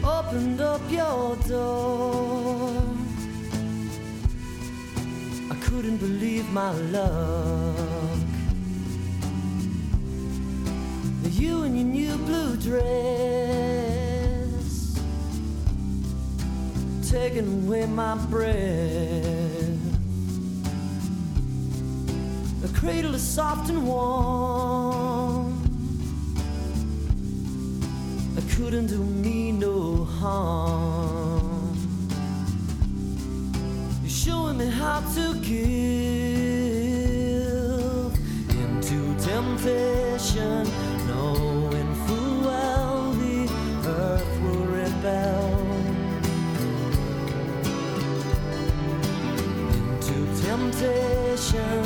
opened up your door. I couldn't believe my luck. You in your new blue dress, taking away my breath. The cradle is soft and warm. It couldn't do me no harm. You're showing me how to give into temptation, knowing full well the earth will rebel. Into temptation,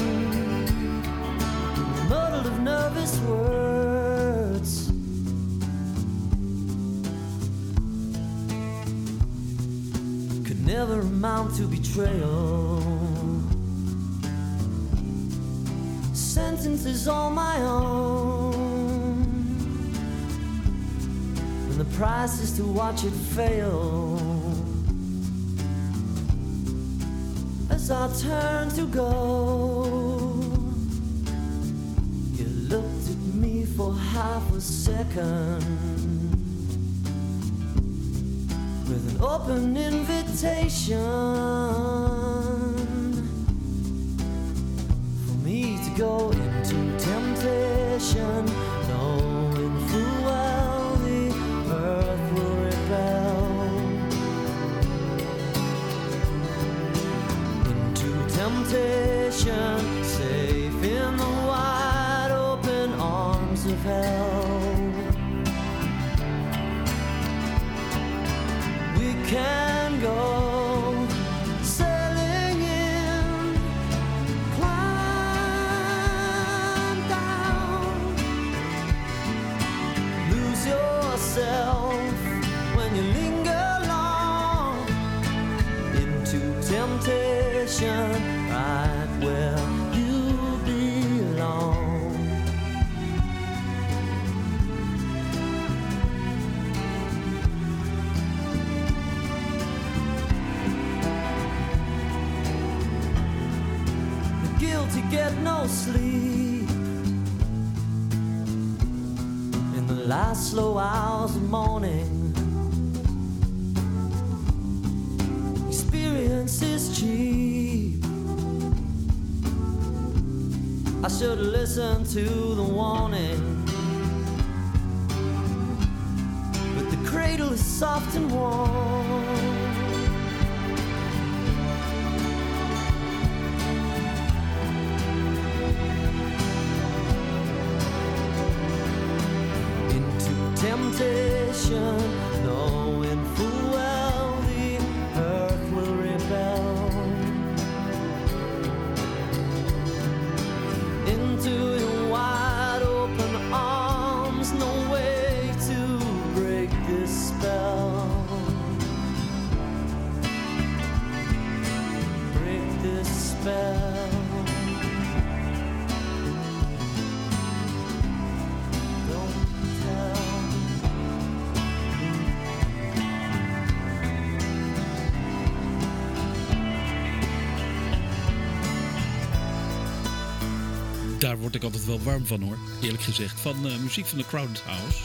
muddled of nervous words. Could never amount to betrayal. Sentences all my own, and the price is to watch it fail. As I turn to go, you looked at me for half a second with an open invitation go into temptation, knowing full well the earth will rebel. Into temptation, safe in the wide open arms of hell. We can go when you linger long into temptation, right where you belong. The guilty get no sleep the last slow hours of morning. Experience is cheap. I should listen to the warning, but the cradle is soft and warm. Temptation, knowing full well the earth will rebel. Into your wide open arms, no way to break this spell. Break this spell. Daar word ik altijd wel warm van hoor, eerlijk gezegd. Van muziek van de Crowded House.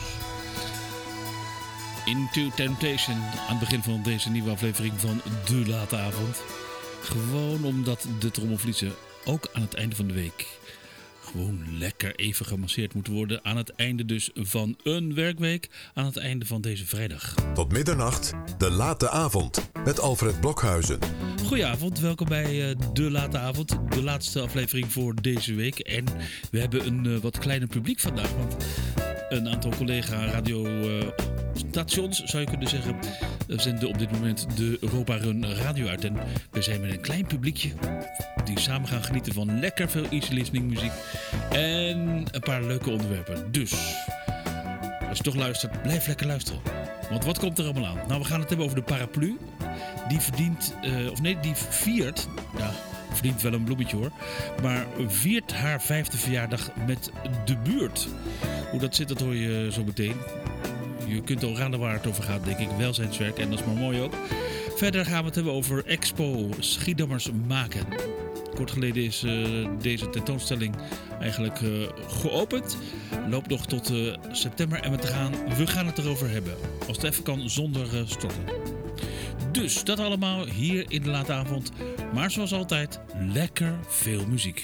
Into Temptation. Aan het begin van deze nieuwe aflevering van De Late Avond. Gewoon omdat de trommelvliezen ook aan het einde van de week gewoon lekker even gemasseerd moeten worden. Aan het einde dus van een werkweek. Aan het einde van deze vrijdag. Tot middernacht, De Late Avond. Met Alfred Blokhuizen. Goedenavond, welkom bij De Late Avond. De laatste aflevering voor deze week. En we hebben een wat kleiner publiek vandaag. Want een aantal collega radiostations, zou je kunnen zeggen, zenden op dit moment de Europa Run radio uit. En we zijn met een klein publiekje die samen gaan genieten van lekker veel easy listening muziek. En een paar leuke onderwerpen. Dus, als je toch luistert, blijf lekker luisteren. Want wat komt er allemaal aan? Nou, we gaan het hebben over de paraplu. Die viert, ja, verdient wel een bloemetje hoor, maar viert haar 5e verjaardag met de buurt. Hoe dat zit, dat hoor je zo meteen. je kunt al raden waar het over gaat, denk ik. Welzijnswerk, en dat is maar mooi ook. Verder gaan we het hebben over Expo Schiedammers Maken. Kort geleden is deze tentoonstelling eigenlijk geopend. Loopt nog tot september en we gaan het erover hebben. Als het even kan, zonder storten. Dus dat allemaal hier in de late avond. Maar zoals altijd, lekker veel muziek.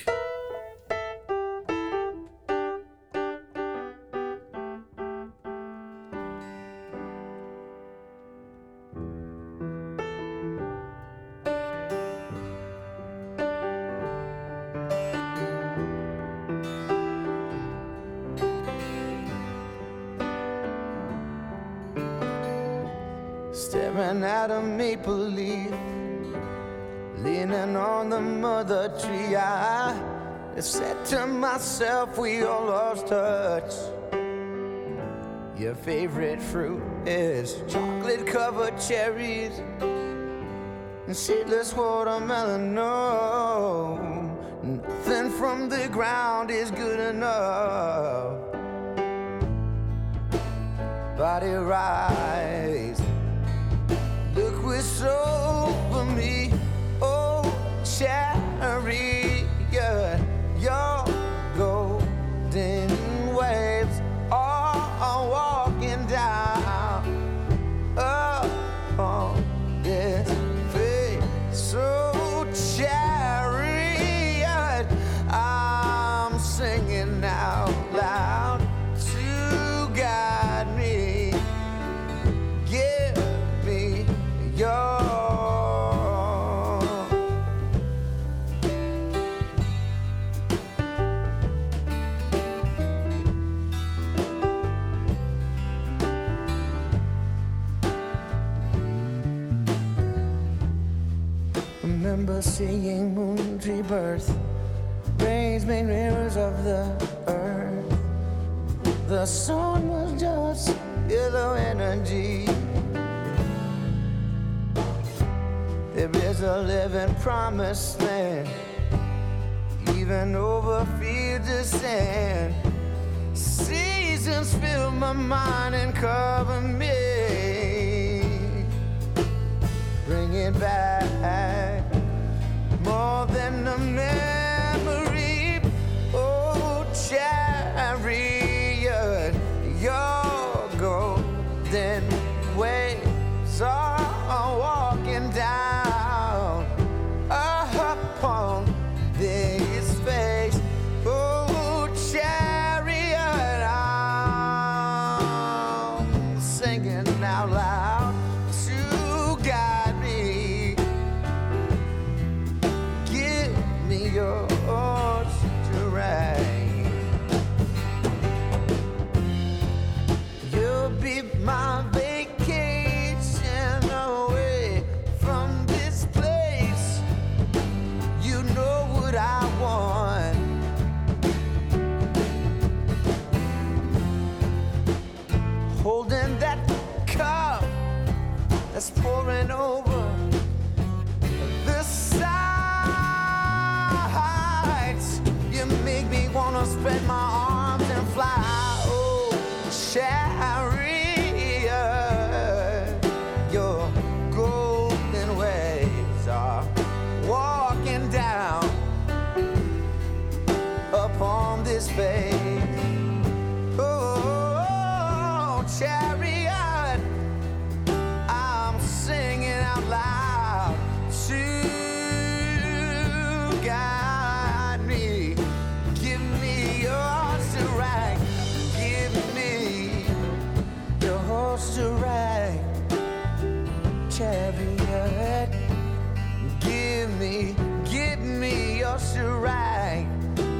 Staring at a maple leaf, leaning on the mother tree, I said to myself, we all lost touch. Your favorite fruit is chocolate-covered cherries and seedless watermelon. No, nothing from the ground is good enough. Body rise, look what's over me, oh chariot, your golden waves are walking down upon this face. So chariot, I'm singing out loud to guide me, give me your. Remember seeing moon rebirth, rains made mirrors of the earth. The sun was just yellow energy. There is a living promised land, even over fields of sand. Seasons fill my mind and cover me, bring it back more than a memory. Oh chariot, your golden waves are walking down upon this face. Oh chariot, I'm singing out loud to guide me, give me yours to ride. You'll be my vacation away from this place. You know what I want. Holding that cup that's pouring over the sides. You make me wanna spread my arms and fly. Oh, chariot, your golden waves are walking down upon this face. Oh, chariot, I'm singing out loud to guide me, give me yours to ride, give me your horse to ride, chariot, give me yours to ride,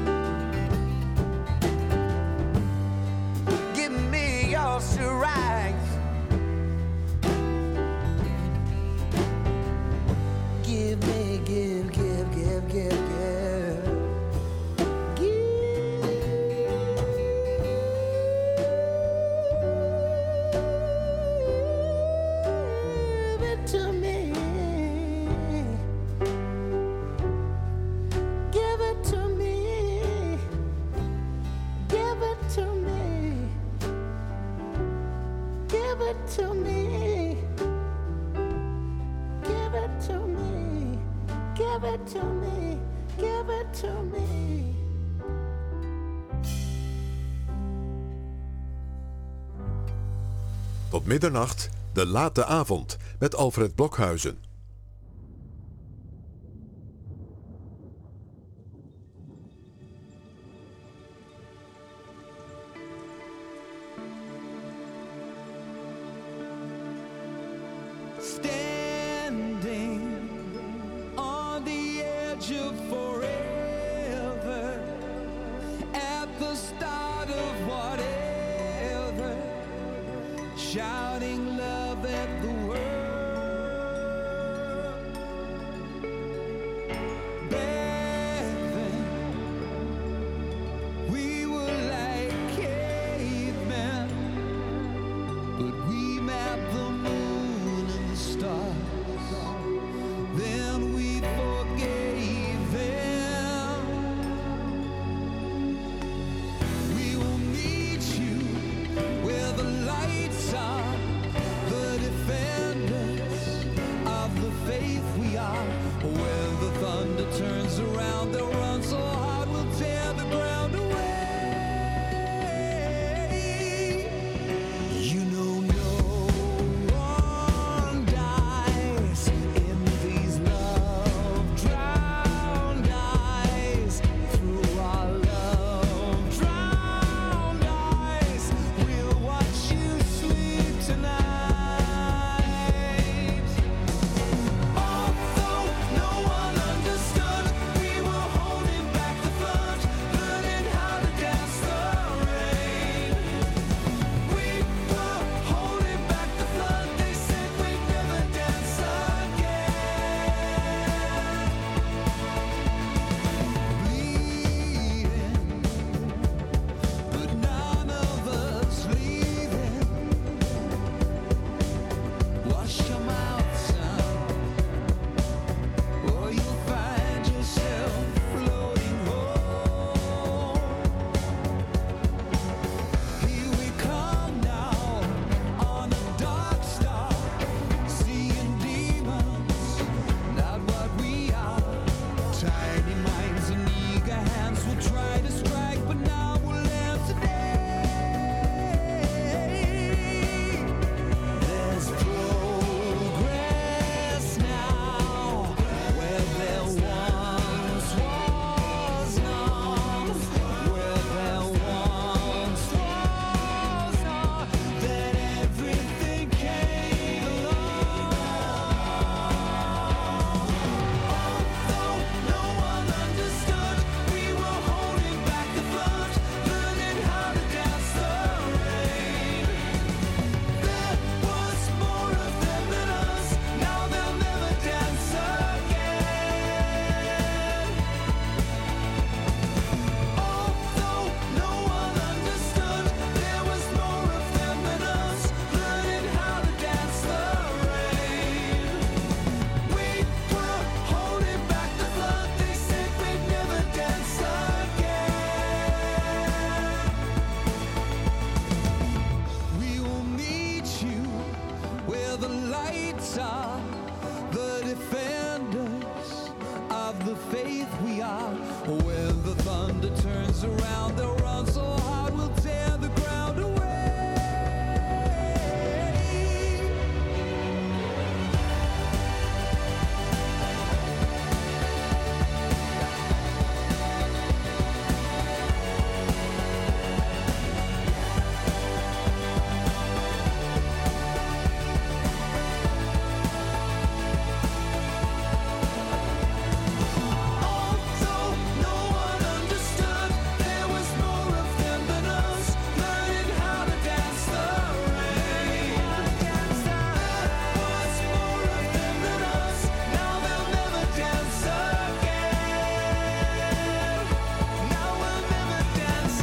give me yours to ride. Give me, give, give, give, give, give. Give it to me. Give it to me. give it to me, give it to me. Tot middernacht, de late avond met Alfred Blokhuizen. Standing on the edge of forever, at the start of whatever, shouting love at the world. Back then, we were like cavemen, but we mapped the moon and the stars. Then we forgave them. We will meet you where the lights are, the defenders of the faith we are. When the thunder turns around, they'll run so hard we'll tear the ground away. You know no one dies in these love-drowned eyes. Through our love-drowned eyes, we'll watch you sleep tonight. Although no one understood, we were holding back the flood, learning how to dance the rain. We were holding back the flood, they said we'd never dance again. Bleeding, but none of us leaving. Wash your mouth, son, or you'll find yourself floating home. Here we come now on a dark star, seeing demons, not what we are. Tiny minds and eager hands will try to strike, but now we'll land today. There's progress now, where there once was none, where there once was none, then everything came along. Although no one understood, we were holding back the flood, learning how to dance the rain. There was more of them than us, now they'll never dance again. Although no one understood, there was more of them than us, learning how to dance the rain. We were holding back the flood, they said we'd never dance again. We will meet you where the lights are, the defenders of the faith we are. When the thunder turns around, they'll run so hard we'll tear the ground away. Although no one understood, there was more of them than us, learning how to dance the rain. There was more of them than us, now they'll never dance again. Now we'll never dance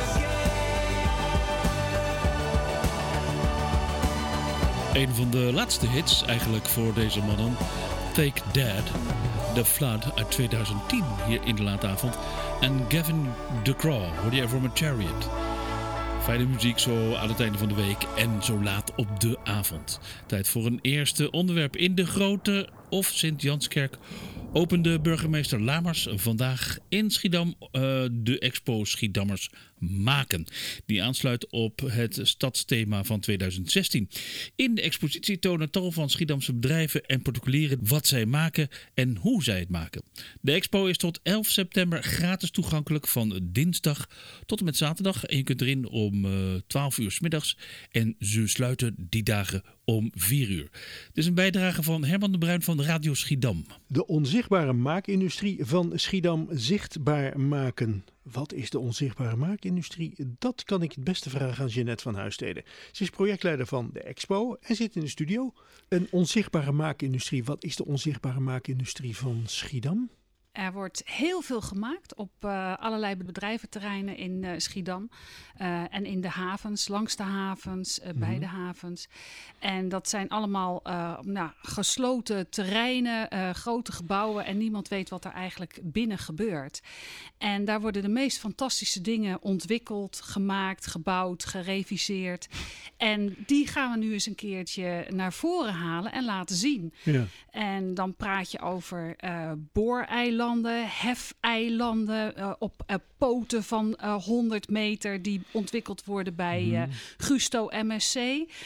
again. Een van de laatste hits eigenlijk voor deze mannen. Take That, The Flood uit 2010 hier in de late avond. En Gavin DeCraw hoorde je ervoor met Chariot. Fijne muziek zo aan het einde van de week en zo laat op de avond. Tijd voor een eerste onderwerp in de Grote of Sint-Janskerk opende burgemeester Lamers vandaag in Schiedam de expo Schiedammers Maken. Die aansluit op het stadsthema van 2016. In de expositie tonen tal van Schiedamse bedrijven en particulieren wat zij maken en hoe zij het maken. De expo is tot 11 september gratis toegankelijk van dinsdag tot en met zaterdag. En je kunt erin om 12 uur 's middags en ze sluiten die dagen om 4 uur. Het is een bijdrage van Herman de Bruin van Radio Schiedam. De onzichtbare maakindustrie van Schiedam zichtbaar maken. Wat is de onzichtbare maakindustrie? Dat kan ik het beste vragen aan Jeanette van Huistede. Ze is projectleider van de expo en zit in de studio. Een onzichtbare maakindustrie. Wat is de onzichtbare maakindustrie van Schiedam? Er wordt heel veel gemaakt op allerlei bedrijventerreinen in Schiedam. En in de havens, langs de havens, bij de havens. En dat zijn allemaal gesloten terreinen, grote gebouwen. En niemand weet wat er eigenlijk binnen gebeurt. En daar worden de meest fantastische dingen ontwikkeld, gemaakt, gebouwd, gereviseerd. En die gaan we nu eens een keertje naar voren halen en laten zien. Ja. En dan praat je over booreilanden, hefeilanden op poten van 100 meter die ontwikkeld worden bij Gusto MSC.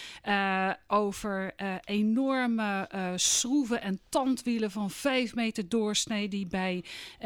Over enorme schroeven en tandwielen van 5 meter doorsnee die bij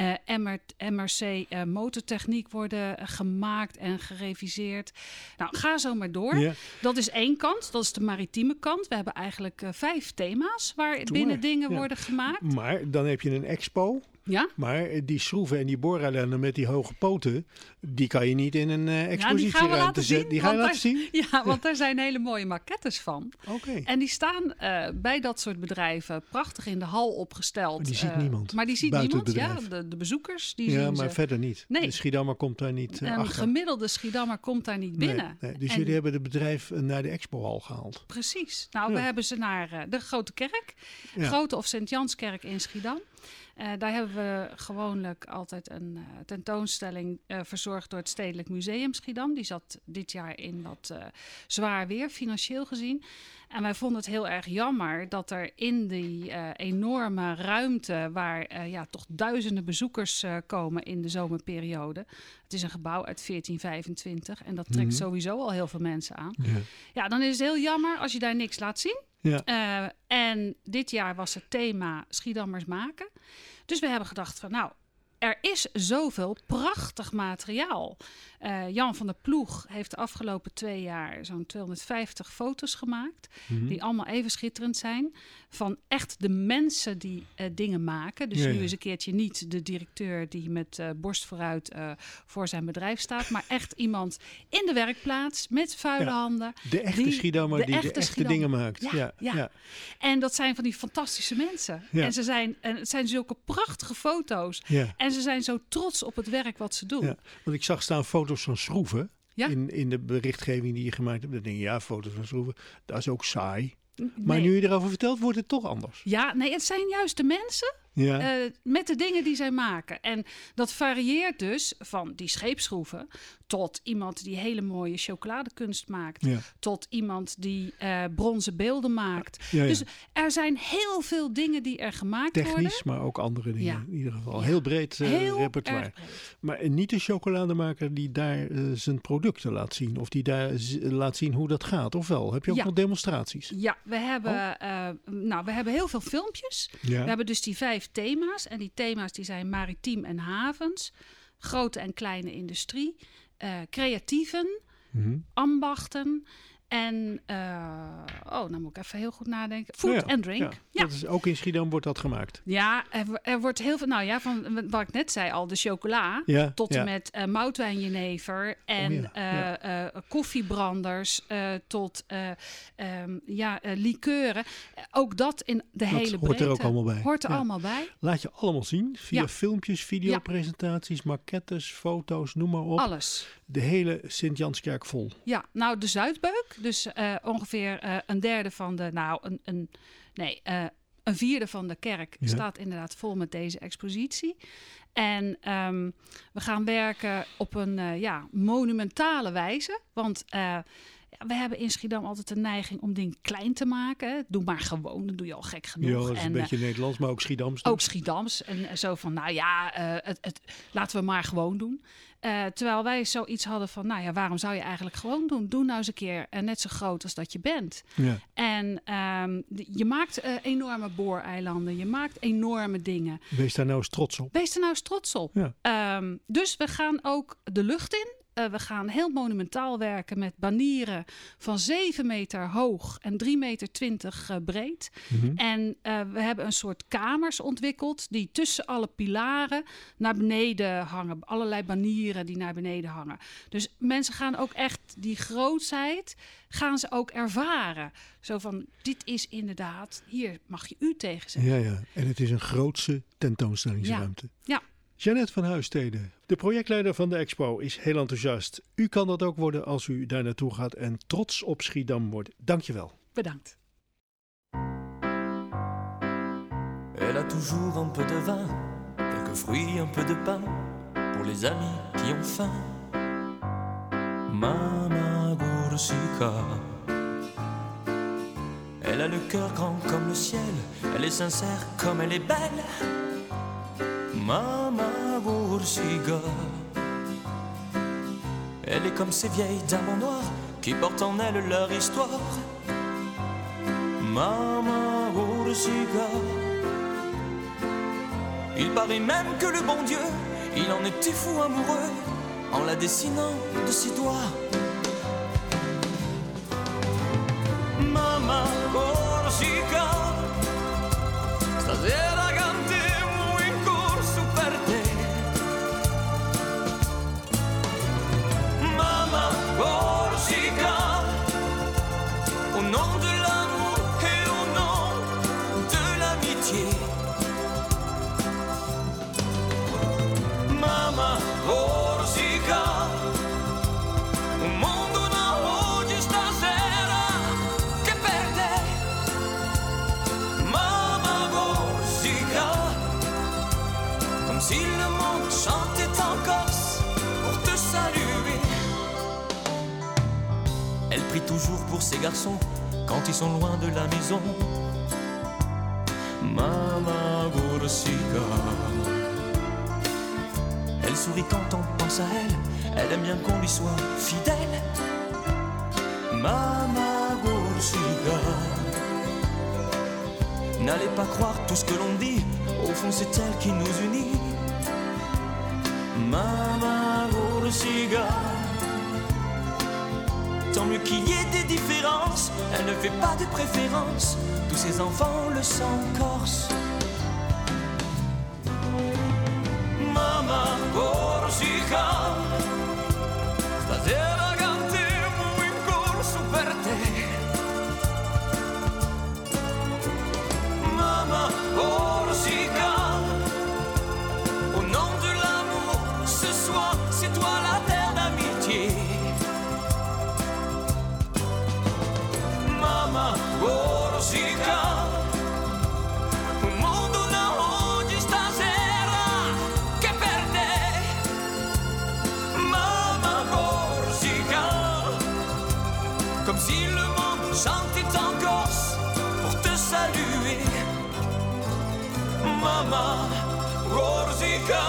MRC motortechniek worden gemaakt en gereviseerd. Nou, ga zo maar door. Ja. Dat is één kant, dat is de maritieme kant. We hebben eigenlijk 5 thema's waar binnen dingen worden gemaakt. Maar dan heb je een expo. Ja? Maar die schroeven en die booreilanden met die hoge poten, die kan je niet in een expositie laten zien. Die gaan we laten zien? Ja, want daar zijn hele mooie maquettes van. Okay. En die staan bij dat soort bedrijven prachtig in de hal opgesteld. Maar die ziet niemand. Maar die ziet niemand, ja. De bezoekers, die zien maar ze. Verder niet. Nee. De Schiedammer komt daar niet achter. Een gemiddelde Schiedammer komt daar niet binnen. Nee. Dus jullie hebben het bedrijf naar de expohal gehaald. Precies. Nou, we hebben ze naar de Grote Kerk. Grote of Sint-Janskerk in Schiedam. Daar hebben we gewoonlijk altijd een tentoonstelling verzorgd door het Stedelijk Museum Schiedam. Die zat dit jaar in wat zwaar weer, financieel gezien. En wij vonden het heel erg jammer dat er in die enorme ruimte, waar toch duizenden bezoekers komen in de zomerperiode. Het is een gebouw uit 1425 en dat trekt sowieso al heel veel mensen aan. Ja, dan is het heel jammer als je daar niks laat zien. Ja. En dit jaar was het thema Schiedammers Maken. Dus we hebben gedacht van er is zoveel prachtig materiaal. Jan van der Ploeg heeft de afgelopen 2 jaar zo'n 250 foto's gemaakt. Die allemaal even schitterend zijn. Van echt de mensen die dingen maken. Dus nu is een keertje niet de directeur die met borst vooruit voor zijn bedrijf staat. Maar echt iemand in de werkplaats met vuile handen. De echte Schiedammer die de echte dingen maakt. Ja. En dat zijn van die fantastische mensen. Ja. En het zijn zulke prachtige foto's. Ja. En ze zijn zo trots op het werk wat ze doen. Ja, want ik zag staan foto's van schroeven in de berichtgeving die je gemaakt hebt. Dan denk je, foto's van schroeven, dat is ook saai. Maar nu je erover vertelt, wordt het toch anders. Ja, nee, het zijn juist de mensen met de dingen die zij maken. En dat varieert dus van die scheepsschroeven tot iemand die hele mooie chocoladekunst maakt. Ja. Tot iemand die bronzen beelden maakt. Ja. Dus er zijn heel veel dingen die er gemaakt worden. Technisch, maar ook andere dingen in ieder geval. Ja. Heel breed repertoire. Breed. Maar niet de chocolademaker die daar zijn producten laat zien. Of die daar laat zien hoe dat gaat. Of wel? Heb je ook nog demonstraties? Ja, we hebben heel veel filmpjes. Ja. We hebben dus die 5 thema's. En die thema's die zijn maritiem en havens. Grote en kleine industrie. Creatieven. Ambachten. En, nou moet ik even heel goed nadenken. Food and drink. Ja. Dat is, ook in Schiedam wordt dat gemaakt. Ja, er wordt heel veel, van wat ik net zei al, de chocola. Tot en met moutwijnjenever en koffiebranders tot likeuren. Ook dat in de hele breedte. Hoort er ook allemaal bij. Hoort er allemaal bij. Laat je allemaal zien via filmpjes, videopresentaties, maquettes, foto's, noem maar op. Alles. De hele Sint-Janskerk vol. Ja, nou de Zuidbeuk. Dus ongeveer een derde van de, een vierde van de kerk staat inderdaad vol met deze expositie. En we gaan werken op een monumentale wijze. Want Ja, we hebben in Schiedam altijd de neiging om dingen klein te maken. Hè. Doe maar gewoon, dan doe je al gek genoeg. Ja, dat is een beetje Nederlands, maar ook Schiedams. Dus. Ook Schiedams. En zo van, laten we maar gewoon doen. Terwijl wij zoiets hadden van, waarom zou je eigenlijk gewoon doen? Doe nou eens een keer net zo groot als dat je bent. Ja. En je maakt enorme booreilanden. Je maakt enorme dingen. Wees daar nou eens trots op. Wees er nou eens trots op. Ja. Dus we gaan ook de lucht in. We gaan heel monumentaal werken met banieren van 7 meter hoog en 3,20 meter breed. Mm-hmm. En we hebben een soort kamers ontwikkeld die tussen alle pilaren naar beneden hangen. Allerlei banieren die naar beneden hangen. Dus mensen gaan ook echt die grootsheid gaan ze ook ervaren. Zo van, dit is inderdaad, hier mag je u tegen zeggen. Ja. En het is een grootse tentoonstellingsruimte. Ja. Jeannette van Huistede, de projectleider van de expo, is heel enthousiast. U kan dat ook worden als u daar naartoe gaat en trots op Schiedam wordt. Dankjewel. Bedankt. Elle a toujours un peu de vin, quelques fruits, un peu de pain, pour les amis qui ont faim. Mama Gurusika. Elle a le cœur grand comme le ciel, elle est sincère comme elle est belle. Mama Gurusika. Elle est comme ces vieilles dames en noir qui portent en elles leur histoire. Mama Gurusika. Il paraît même que le bon Dieu, il en était fou amoureux en la dessinant de ses doigts. Mama Gurusika. Stasera cantiamo in corso per te. Mama Gurusika. Au nom de l'amour et au nom de l'amitié. Mama Gurusika. Un mondo na oggi stasera che per te. Mama Gurusika. Comme si le monde chantait en Corse pour te saluer. Elle prie toujours pour ses garçons quand ils sont loin de la maison. Mama Gurusika. Elle sourit quand on pense à elle, elle aime bien qu'on lui soit fidèle. Mama Gurusika. N'allez pas croire tout ce que l'on dit, au fond c'est elle qui nous unit. Mama Gurusika. Tant mieux qu'il y ait des différences, elle ne fait pas de préférence, tous ses enfants le sont corse. Mama Gurusika. Stasera cantiamo in corso per te. Mama Gurusika. Au nom de l'amour, ce soir c'est toi la terre d'amitié. Mama Gurusika. Un mondo na oggi stasera che per te. Mama Gurusika. Comme si le monde chantait en Corse pour te saluer. Mama Gurusika.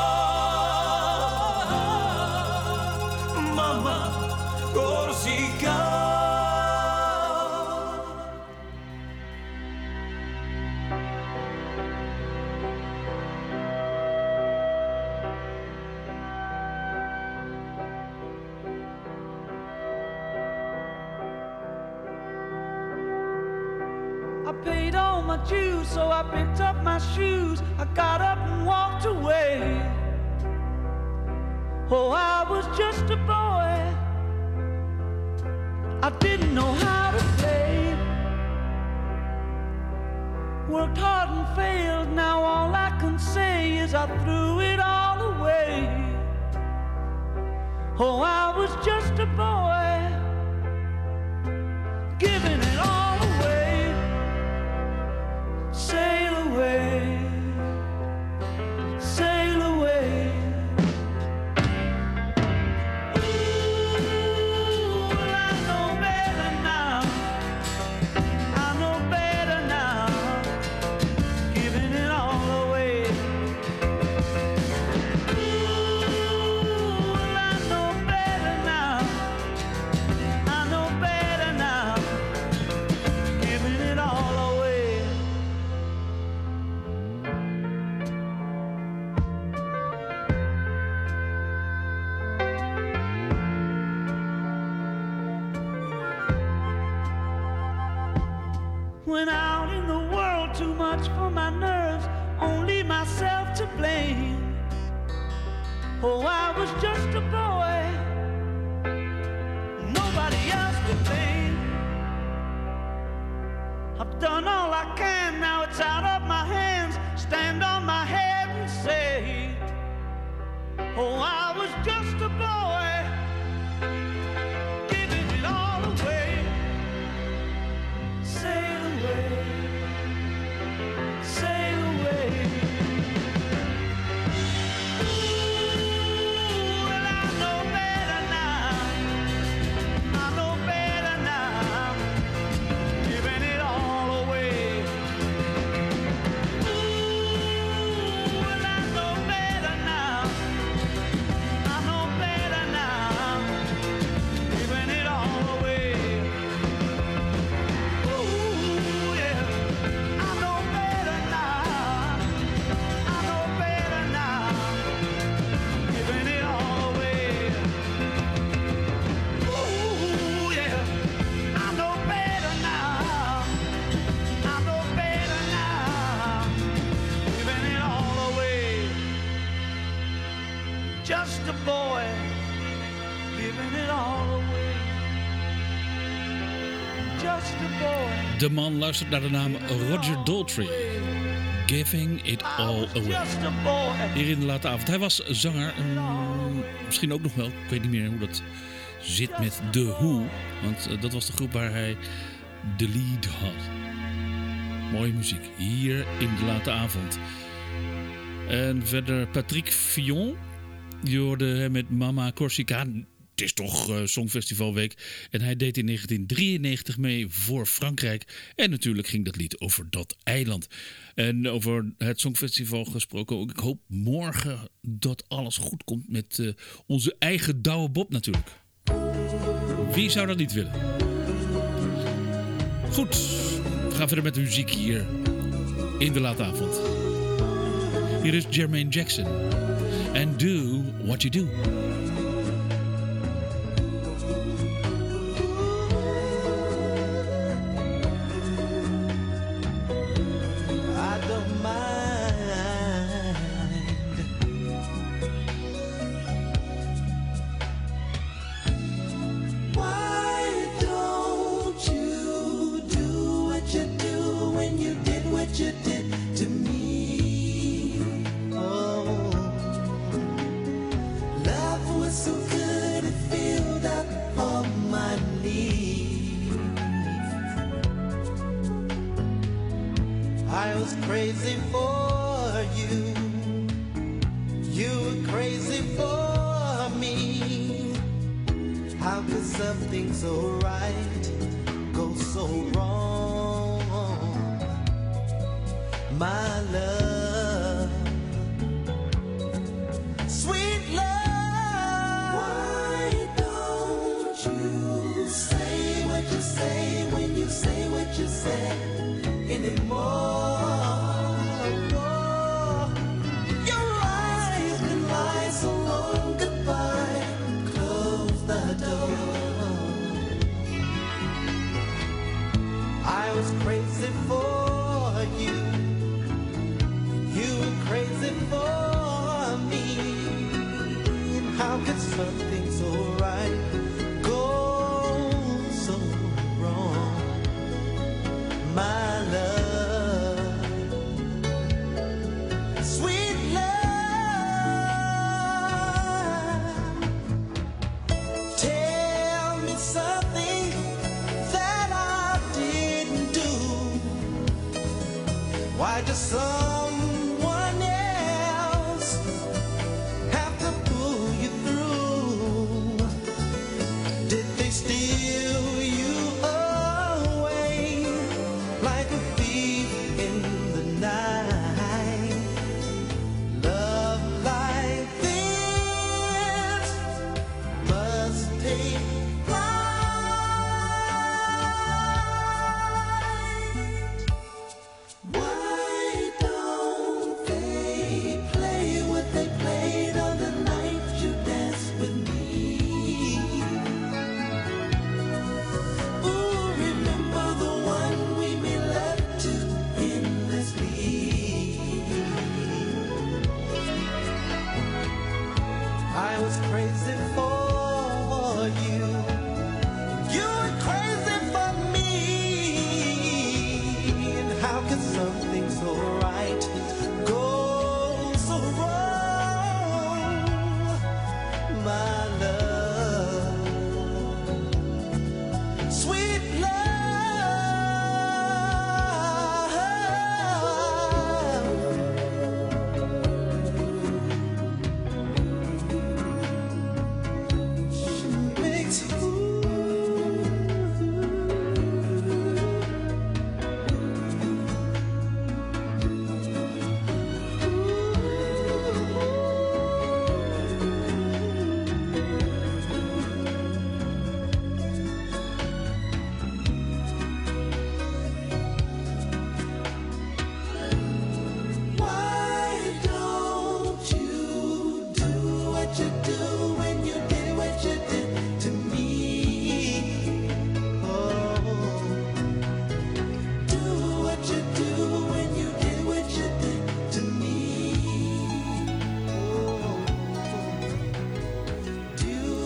Mama Gurusika. I paid all my dues, so I picked up my shoes. I got up and walked away. Oh, I was just a boy. I didn't know how to play. Worked hard and failed, now all I can say is I threw it all away. Oh, I was just a boy, giving it all away. Sail away, sail away. Ooh, I know better. Went out in the world, too much for my nerves, only myself to blame. Oh, I was just a boy, nobody else to blame. I've done all I can, now it's out of my hands. Stand on my head and say, oh, I was just a boy, giving it all away. Sail away, sail away. Ooh, well, I know better now. I know better now. Giving it all away. Ooh, well, I know better now. I know better now. Giving it all away. Ooh, yeah. I know better now. I know better now. Giving it all away. Ooh, yeah. I know better now. I know better now. Giving it all away. Just a boy, giving it all away. Just a boy. De man luistert naar de naam Roger Daltrey. Giving it all away. Just a boy. Hier in de late avond. Hij was zanger. Misschien ook nog wel. Ik weet niet meer hoe dat zit met The Who. Want dat was de groep waar hij de lead had. Mooie muziek. Hier in de late avond. En verder Patrick Fillon. Je hoorde hem met Mama Corsica. Het is toch Songfestivalweek. En hij deed in 1993 mee voor Frankrijk. En natuurlijk ging dat lied over dat eiland. En over het Songfestival gesproken ook. Ik hoop morgen dat alles goed komt met onze eigen Douwe Bob natuurlijk. Wie zou dat niet willen? Goed, we gaan verder met de muziek hier in de late avond. Hier is Jermaine Jackson. And do what you do. I don't mind. Why don't you do what you do when you did what you did to me? Oh, love was so good it filled up all my needs. I was crazy for you. You were crazy for me. How could something so right go so wrong? My love, sweet love. Why don't you say what you say when you say what you say anymore? Your eyes can lie so long. Goodbye, close the door. I was crazy for you. You were crazy for me. And how could something so right go so wrong? My love, sweet love. Tell me something that I didn't do. Why does someone else have to pull you through? Did they steal you away like a thief in the night? Love like this must take flight. Why don't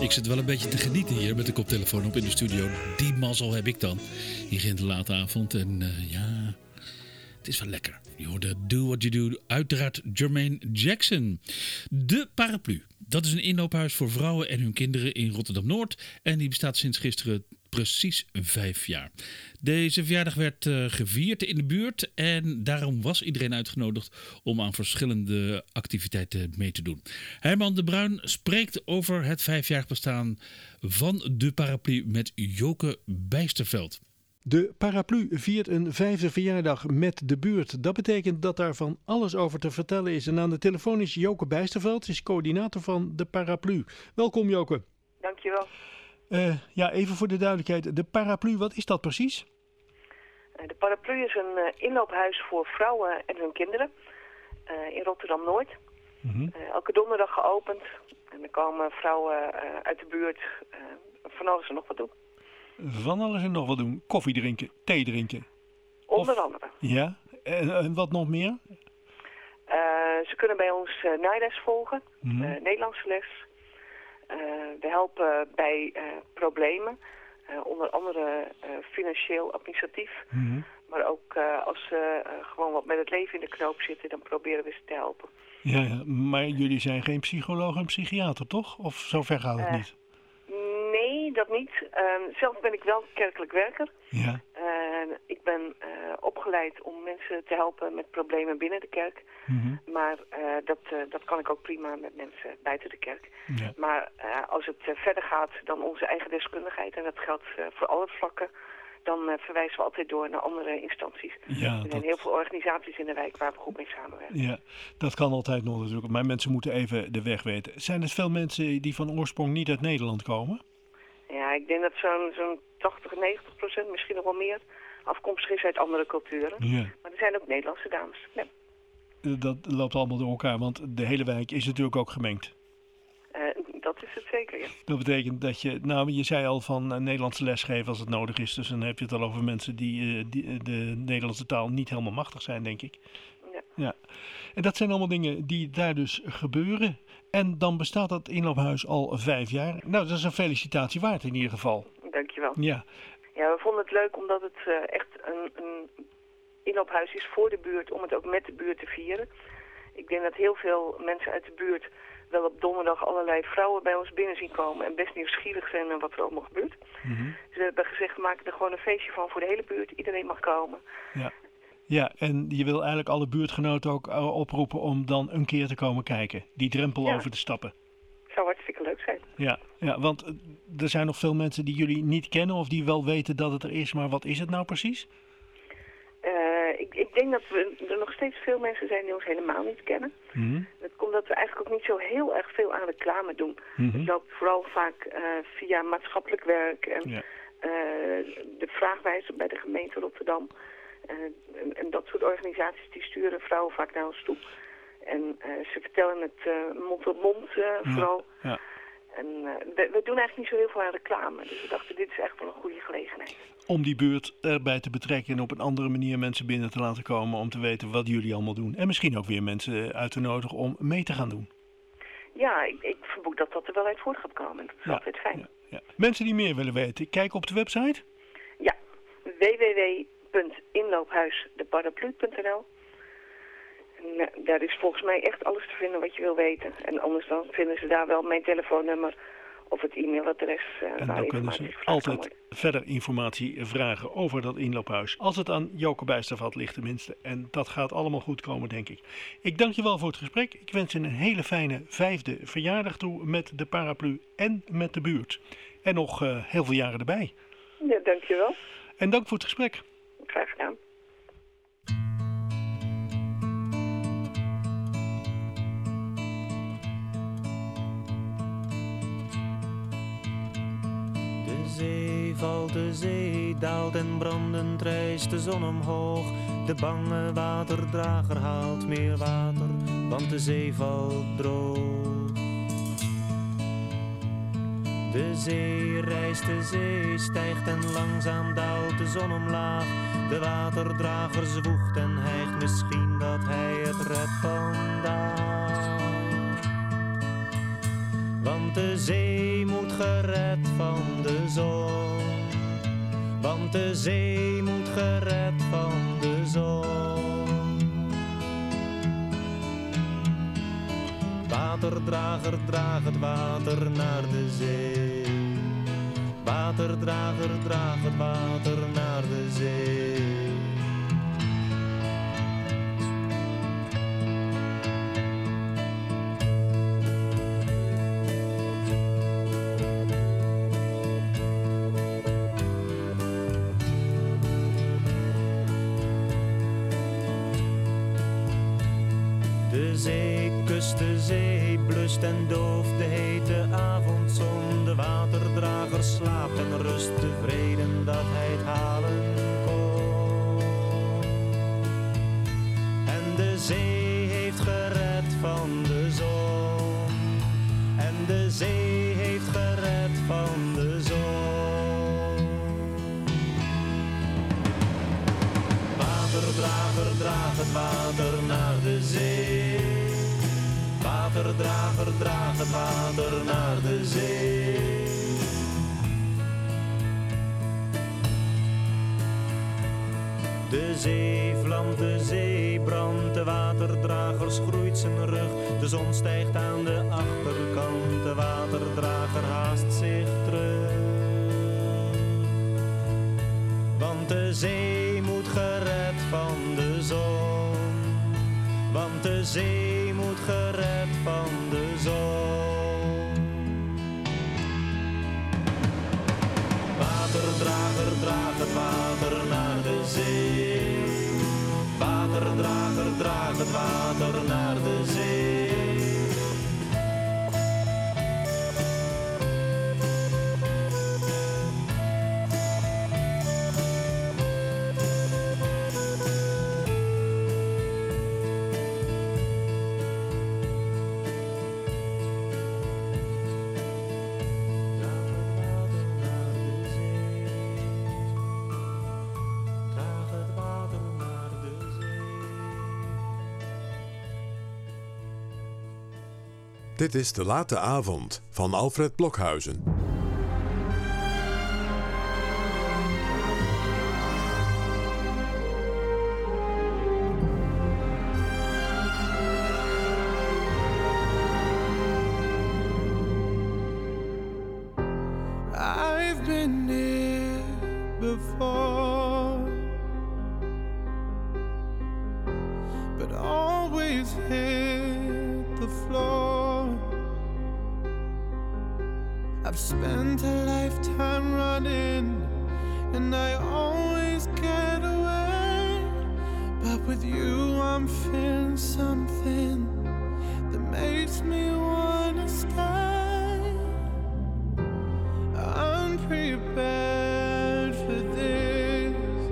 Ik zit wel een beetje te genieten hier met de koptelefoon op in de studio. Die mazzel heb ik dan. Hier in de late avond. En ja, het is wel lekker. Je hoorde Do What You Do, uiteraard Jermaine Jackson. De Paraplu. Dat is een inloophuis voor vrouwen en hun kinderen in Rotterdam-Noord. En die bestaat sinds gisteren precies 5 jaar. Deze verjaardag werd gevierd in de buurt. En daarom was iedereen uitgenodigd om aan verschillende activiteiten mee te doen. Herman de Bruin spreekt over het 5-jarig bestaan van de Paraplu met Joke Bijsterveld. De Paraplu viert een 5e verjaardag met de buurt. Dat betekent dat daar van alles over te vertellen is. En aan de telefoon is Joke Bijsterveld, ze is coördinator van de Paraplu. Welkom Joke. Dankjewel. Ja, even voor de duidelijkheid. De Paraplu, wat is dat precies? De Paraplu is een inloophuis voor vrouwen en hun kinderen in Rotterdam-Noord. Elke donderdag geopend. En er komen vrouwen uit de buurt van alles en nog wat doen. Van alles en nog wat doen. Koffie drinken, thee drinken. Onder andere. Ja, en wat nog meer? Ze kunnen bij ons naailes volgen, Nederlandse les. We helpen bij problemen, onder andere financieel, administratief. Maar ook als ze gewoon wat met het leven in de knoop zitten, dan proberen we ze te helpen. Ja, maar jullie zijn geen psycholoog en psychiater, toch? Of zover gaat het niet? Nee, dat niet. Zelf ben ik wel kerkelijk werker. Ja. Ik ben opgeleid om mensen te helpen met problemen binnen de kerk. Maar dat kan ik ook prima met mensen buiten de kerk. Ja. Maar als het verder gaat dan onze eigen deskundigheid, en dat geldt voor alle vlakken, dan verwijzen we altijd door naar andere instanties. Ja, er zijn heel veel organisaties in de wijk waar we goed mee samenwerken. Ja, dat kan altijd nog natuurlijk. Maar mensen moeten even de weg weten. Zijn er veel mensen die van oorsprong niet uit Nederland komen? Ja, ik denk dat zo'n 80-90%, misschien nog wel meer, afkomstig is uit andere culturen. Ja. Maar er zijn ook Nederlandse dames. Ja. Dat loopt allemaal door elkaar, want de hele wijk is natuurlijk ook gemengd. Dat is het zeker, ja. Dat betekent dat je zei al van Nederlandse les geven als het nodig is. Dus dan heb je het al over mensen die de Nederlandse taal niet helemaal machtig zijn, denk ik. Ja. En dat zijn allemaal dingen die daar dus gebeuren. En dan bestaat dat inloophuis al 5 jaar. Nou, dat is een felicitatie waard in ieder geval. Dankjewel. Ja. Ja, we vonden het leuk omdat het echt een inloophuis is voor de buurt, om het ook met de buurt te vieren. Ik denk dat heel veel mensen uit de buurt wel op donderdag allerlei vrouwen bij ons binnen zien komen en best nieuwsgierig zijn naar wat er allemaal gebeurt. Dus we hebben gezegd, we maken er gewoon een feestje van voor de hele buurt. Iedereen mag komen. Ja. Ja, en je wil eigenlijk alle buurtgenoten ook oproepen om dan een keer te komen kijken. Die drempel over te stappen. Zou hartstikke leuk zijn. Ja, want er zijn nog veel mensen die jullie niet kennen of die wel weten dat het er is. Maar wat is het nou precies? Ik denk dat er nog steeds veel mensen zijn die ons helemaal niet kennen. Dat komt dat we eigenlijk ook niet zo heel erg veel aan reclame doen. Het loopt vooral vaak via maatschappelijk werk en de vraagwijzer bij de gemeente Rotterdam. En dat soort organisaties die sturen vrouwen vaak naar ons toe. En ze vertellen het mond tot mond vooral. Ja. En we doen eigenlijk niet zo heel veel aan reclame. Dus we dachten, dit is echt wel een goede gelegenheid. Om die buurt erbij te betrekken en op een andere manier mensen binnen te laten komen om te weten wat jullie allemaal doen. En misschien ook weer mensen uit te nodigen om mee te gaan doen. Ja, ik vermoed dat dat er wel uit voort gaat komen. Dat is altijd fijn. Ja. Mensen die meer willen weten, kijk op de website. Ja, www.inloophuisdeparaplu.nl. En daar is volgens mij echt alles te vinden wat je wil weten. En anders dan vinden ze daar wel mijn telefoonnummer of het e-mailadres. En dan kunnen ze altijd verder informatie vragen over dat inloophuis. Als het aan Joke Bijsterveld ligt tenminste. En dat gaat allemaal goed komen, denk ik. Ik dank je wel voor het gesprek. Ik wens je een hele fijne 5e verjaardag toe met de Paraplu en met de buurt. En nog heel veel jaren erbij. Ja, dank je wel. En dank voor het gesprek. Graag gedaan. Valt de zee, daalt en brandend rijst de zon omhoog. De bange waterdrager haalt meer water, want de zee valt droog. De zee rijst, de zee stijgt en langzaam daalt de zon omlaag. De waterdrager zwoegt en hijgt misschien dat hij het redt vandaag. Want de zee moet gered van de zon. Want de zee moet gered van de zon. Waterdrager, draag het water naar de zee. Waterdrager, draag het water naar de zee. De zee kust de zee, blust en dooft de hete avondzon. De waterdrager slaapt en rust tevreden dat hij het halen kon. En de zee heeft gered van de zon. En de zee heeft gered van de zon. Waterdrager, draag het water naar de zee. Waterdrager, draag het water naar de zee. De zee vlamt, de zee brandt, de waterdrager schroeit zijn rug. De zon stijgt aan de achterkant, de waterdrager haast zich terug. Want de zee moet gered van de zon. Want de zee moet gered van de zon. Waterdrager, draag het water naar de zee. Waterdrager, draag het water naar de zee. Dit is De Late Avond van Alfred Blokhuizen. I've been here before, but always hit the floor. I've spent a lifetime running, and I always get away. But with you I'm feeling something that makes me wanna stay. I'm prepared for this.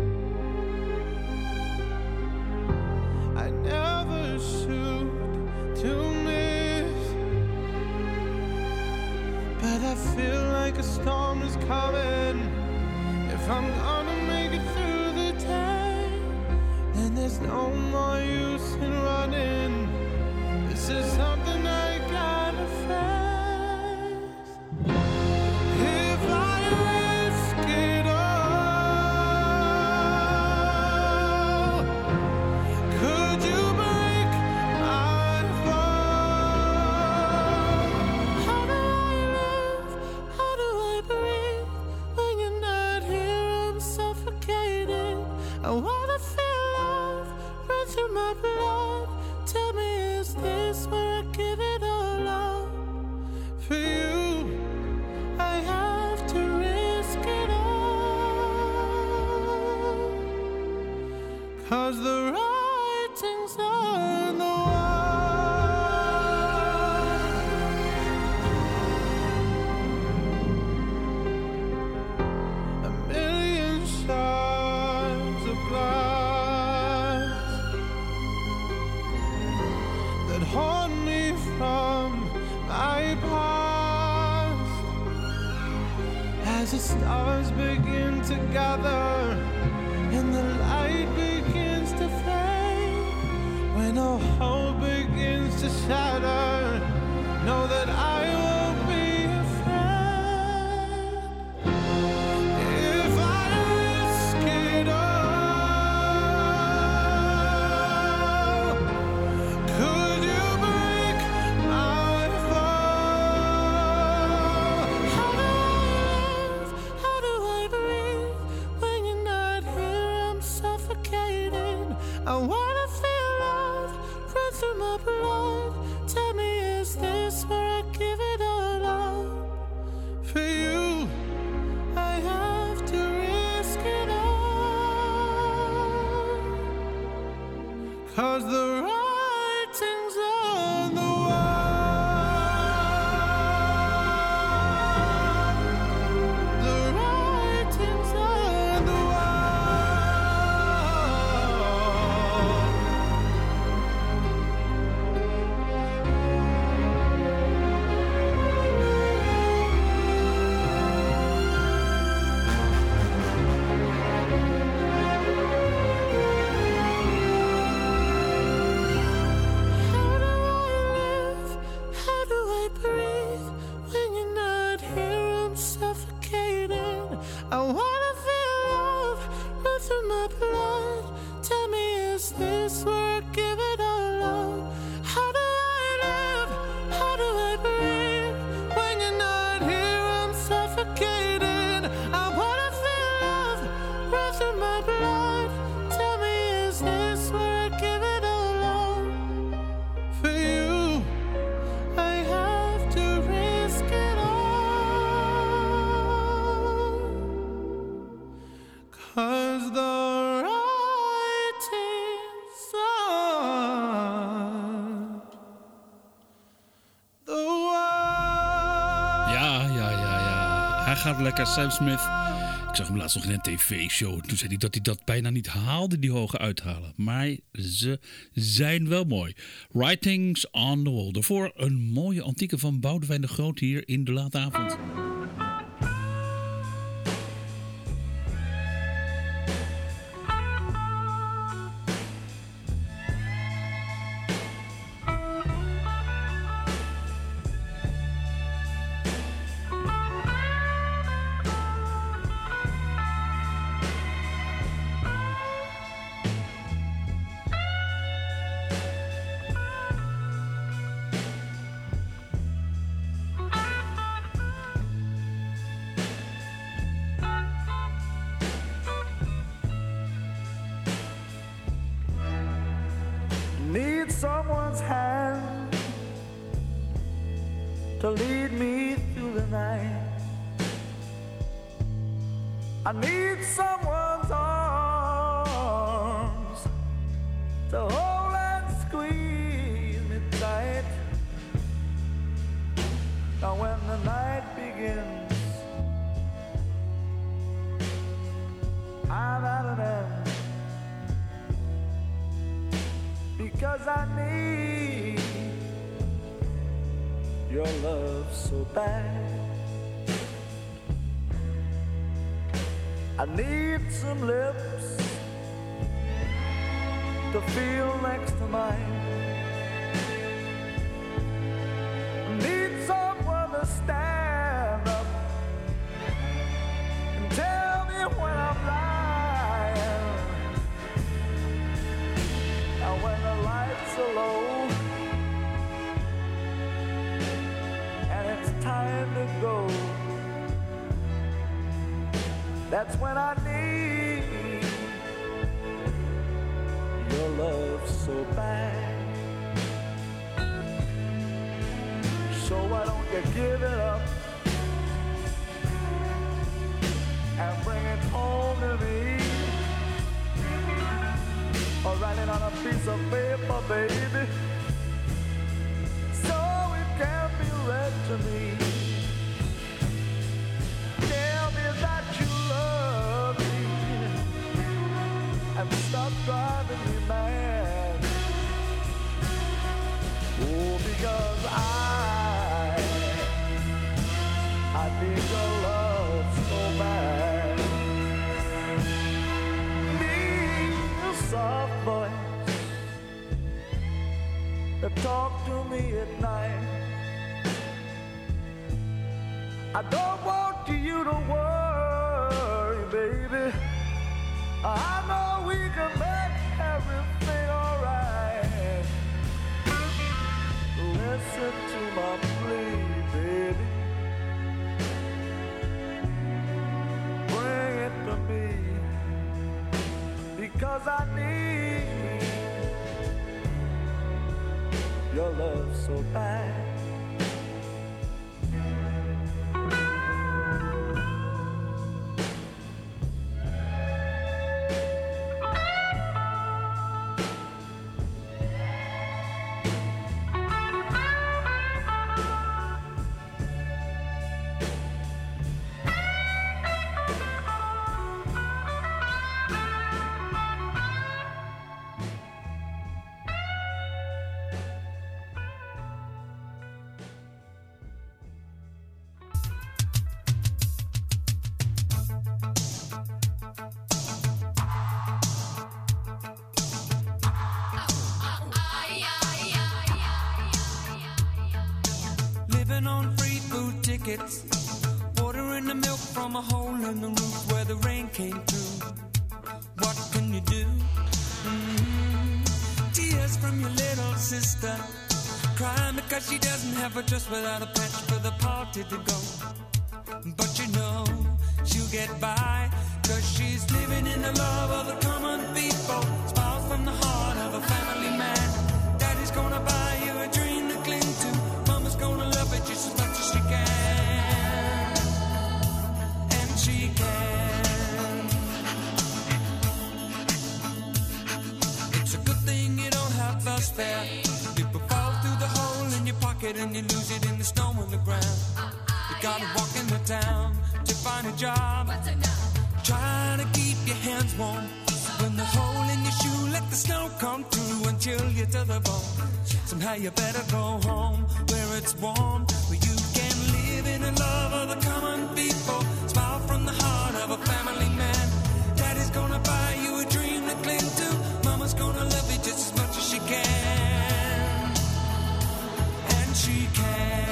I never shoot to miss, but I feel like a storm is coming. If I'm gonna make it through the day, then there's no more use in running. This is something I gotta face. If I risk it all, could you break my fall? How do I live? How do I breathe? When you're not here, I'm suffocating. I wanna feel love run through my blood. Tell me, is this where I give it all up? For you, I have to risk it all. 'Cause the writing's on the wall. A million shards of glass that haunt me from my past. As the stars begin to gather and the light begins to fade, when all hope begins to shatter, know that I won't be afraid. blood. Tell me, is this where I give it all up? For you, I have to risk it all. 'Cause the writing's on the wall. The writing's on the wall. How do I live? How do I breathe? When you're not here, I'm suffocating. I wanna feel love run through my blood. Tell me, is this where I give it all up? How do I live? How do I breathe? When you're not here, I'm suffocating. I wanna feel love run through my blood. Tell me, is this where I give it all up? For you, I have to risk it all. 'Cause the writing's on the wall. Ja. Hij gaat lekker, Sam Smith. Ik zag hem laatst nog in een tv-show. Toen zei hij dat hij dat bijna niet haalde, die hoge uithalen. Maar ze zijn wel mooi. Writings on the Wall. Daarvoor een mooie antieke van Boudewijn de Groot hier in de late avond. Need someone's hand to lead me through the night. I need someone's arms to hold and squeeze me tight. Now when the night begins, I'm at an end. Because I need your love so bad. I need some lips to feel next to mine. I need someone to stand up and tell me when I'm lying. Now when the lights are low and it's time to go, that's when I need your love so bad. So why don't you give it up and bring it home to me? Or write it on a piece of paper, baby, so it can be read to me. Tell me that you love me and stop driving me mad. Oh, because I need your love so bad. Need a soft voice to talk to me at night. I don't want you to worry, baby. I know we can make everything alright. Listen to my plea, baby. Bring it to me, because I need your love so bad. Living on free food tickets, watering the milk from a hole in the roof where the rain came through. What can you do? Tears from your little sister, crying because she doesn't have a dress without a patch for the party to go. But you know she'll get by, cause she's living in the love of the common people. Smiles from the heart of a family man. Daddy's gonna buy you a dream to cling to. Mama's gonna love it just as much as she can. And she can. It's a good thing you don't have bus fare. People fall through the hole in your pocket and you lose it in the snow on the ground. You gotta walk in the town to find a job. Try to keep your hands warm. When the hole in your shoe, let the snow come through and chill you to the bone. Somehow you better go home where it's warm, where you can live in the love of the common people. Smile from the heart of a family man. Daddy's gonna buy you a dream to cling to. Mama's gonna love you just as much as she can. And she can.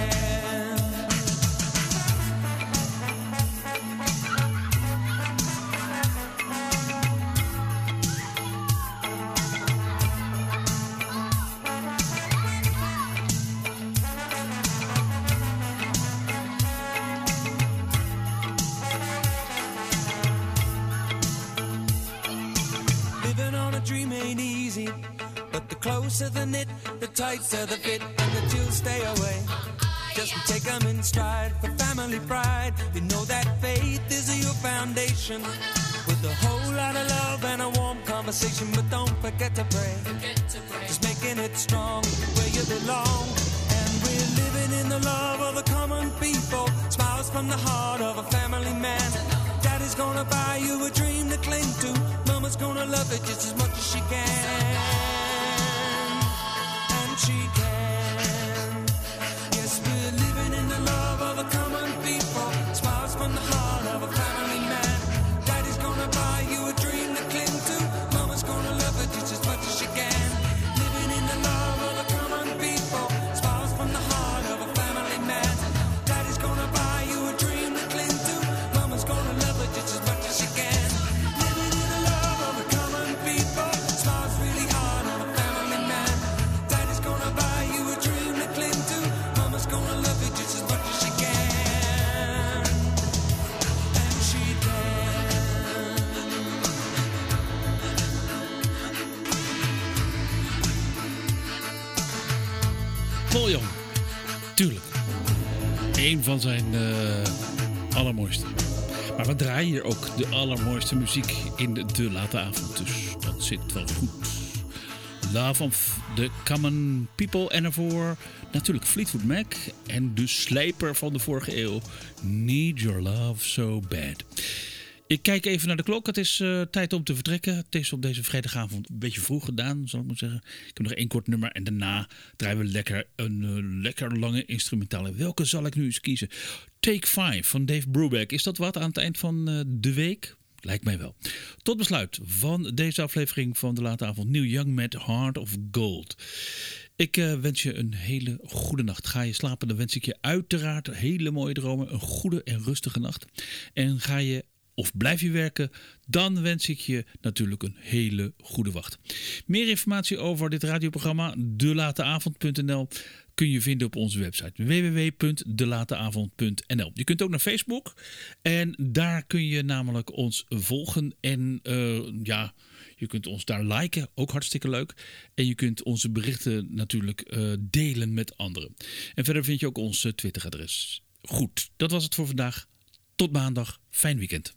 Dream ain't easy, but the closer the knit, the tighter the fit, and the chills stay away. Just take them in stride for family pride. You know that faith is your foundation, with a whole lot of love and a warm conversation. But don't forget to pray, just making it strong where you belong. And we're living in the love of the common people. Smiles from the heart of a family man. Daddy's gonna buy you a dream to cling to. Mama's gonna love it just as much as she can. And she can. Yes, we're living in the love of the common people. Smiles from the heart of a family man. Daddy's gonna buy you a dream to cling to. Mama's gonna love it just as much as she can. Living in the love of the common people. Smiles from the heart of a family man. Daddy's gonna buy you a dream to cling to. Mama's gonna love it just as much as she can. Living in the love of the common people. Smiles really hard on a family man. Daddy's gonna buy you a dream to cling to. Mama's gonna love it just as much as she can. And she can. Paul Young, tuurlijk. Eén van zijn allermooiste. Maar we draaien hier ook de allermooiste muziek in de late avond. Dus dat zit wel goed. Love of the Common People. En ervoor natuurlijk Fleetwood Mac. En de slijper van de vorige eeuw. Need Your Love So Bad. Ik kijk even naar de klok. Het is tijd om te vertrekken. Het is op deze vrijdagavond een beetje vroeg gedaan, zal ik maar zeggen. Ik heb nog 1 kort nummer en daarna draaien we lekker een lekker lange instrumentale. Welke zal ik nu eens kiezen? Take 5 van Dave Brubeck. Is dat wat aan het eind van de week? Lijkt mij wel. Tot besluit van deze aflevering van de late avond. Neil Young met Heart of Gold. Ik wens je een hele goede nacht. Ga je slapen, dan wens ik je uiteraard hele mooie dromen. Een goede en rustige nacht. En ga je of blijf je werken, dan wens ik je natuurlijk een hele goede wacht. Meer informatie over dit radioprogramma, delateavond.nl, kun je vinden op onze website www.delateavond.nl. Je kunt ook naar Facebook en daar kun je namelijk ons volgen en je Je kunt ons daar liken, ook hartstikke leuk. En je kunt onze berichten natuurlijk delen met anderen. En verder vind je ook ons Twitteradres. Goed, dat was het voor vandaag. Tot maandag. Fijn weekend.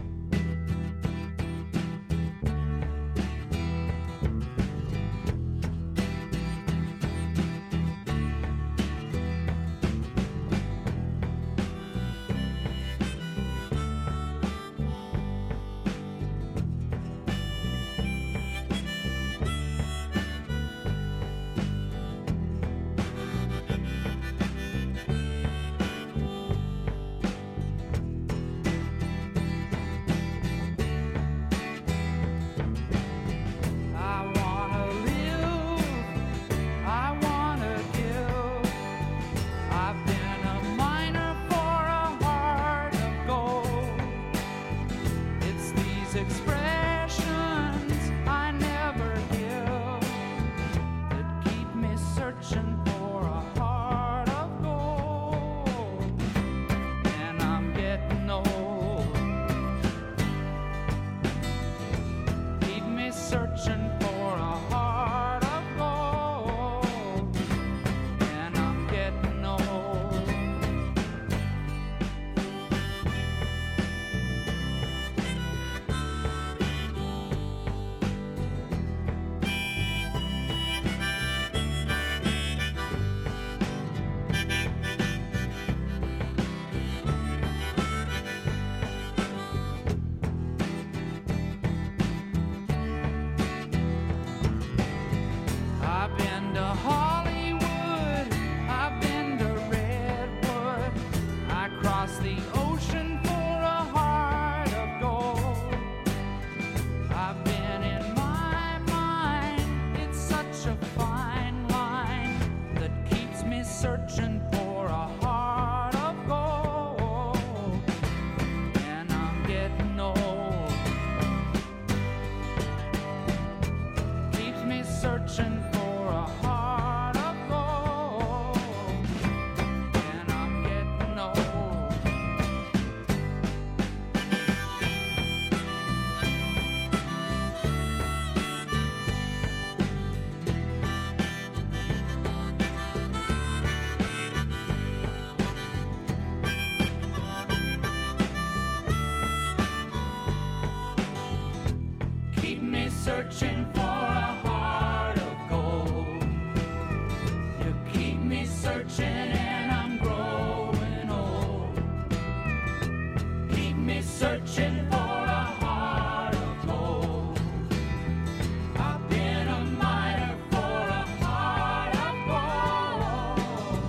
Searching for a heart of gold. You keep me searching and I'm growing old. Keep me searching for a heart of gold. I've been a miner for a heart of gold.